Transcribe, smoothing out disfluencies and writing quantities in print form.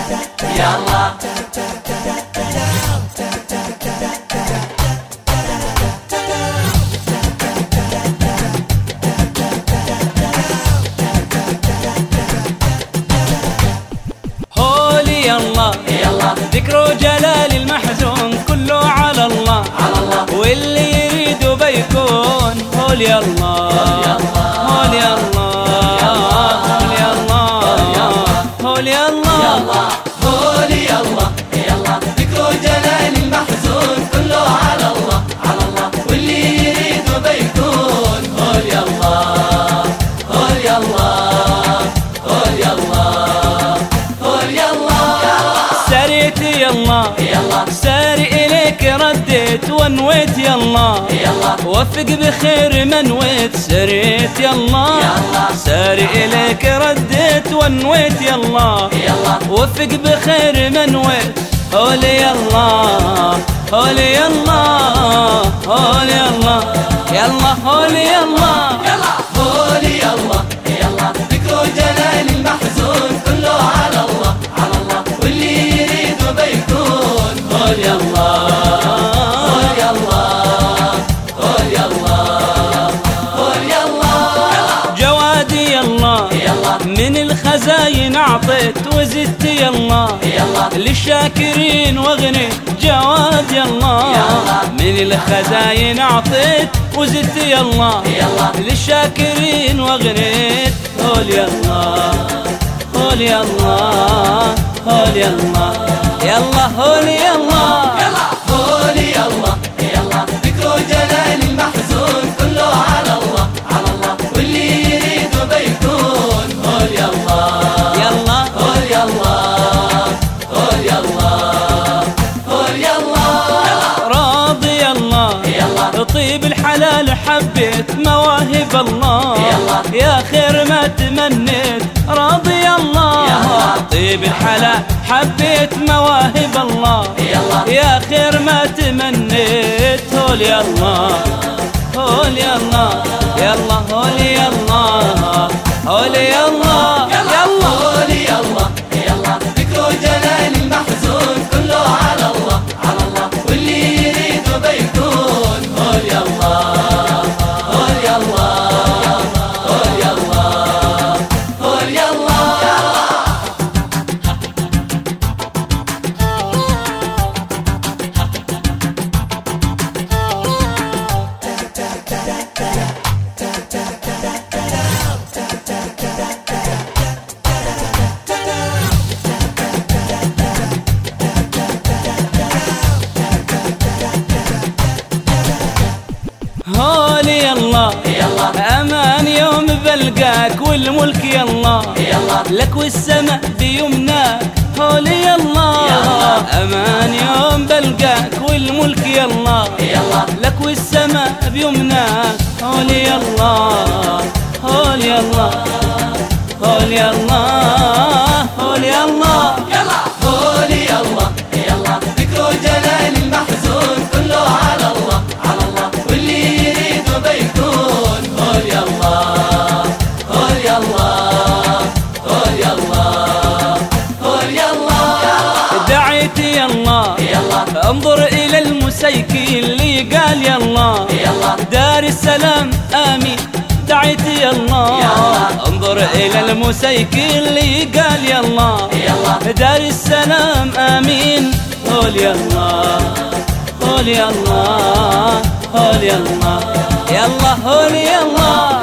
يلا هولي يلا يلا ذكر جلال المحزون كله على الله على الله واللي يريد بيكون هولي الله هولي الله هولي الله هولي الله هولي الله يلا ذكر جلال المحزون كله على الله على الله واللي يريد بيكون هولي الله هولي الله هولي الله هولي الله سريت يلا يلا ساري إليك رديت ونويت يلا يلا وفق بخير ما نويت سريت يلا ساري إليك رديت ونويت يلا يلا وفق بخير ما نويت هولي يلا هولي يلا هولي يلا يلا هولي يلا يلا هولي الله يلا ذكر جلال المحزون كله على الله على الله واللي يريد بيكون هولي الله هولي الله هولي الله هولي الله جوادي يلا يلا من الخزاين أعطيت وزدت يلا يلا للشاكرين واغنيت جواد يلا من الخزاين أعطيت وزدت يلا للشاكرين واغنيت هولي الله هولي الله هولي الله يلا هولي الله يلا هولي الله يلا ذكر جلال المحزون كله على الله على الله واللي يريد بيكون هولي الله يلا هولي الله هولي الله هولي الله راضي الله يلا طيب الحلال حبيت مواهب الله يا خير ما تمنيت راضي الله طيب الحلال حبيت مواهب الله يا خير ما تمنيت هولي الله هولي الله يلا هولي الله هولي الله يلا هولي الله يلا ذكر جلال المحزون كله على الله على الله واللي يريد بيكون هولي الله هولي الله هولي الله هولي الله هولي الله يلا أمان يوم بلقاك والملك يلا لك والسماء بيمناك هولي الله أمان يوم بلقاك والملك يلا لك والسماء بيمناك هولي الله هولي الله هولي الله هولي الله يلا هولي الله يلا ذكر جلال المحزون كله على الله على الله واللي يريد بيكون هولي الله هولي الله هولي الله هولي الله دعيت يلا انظر إلى المسيكين اللي قال يلا دار السلام آمين دعيت يلا انظر إلى المسيكين اللي قال يلا دار السلام آمين هولي الله هولي الله هولي الله يلا هولي الله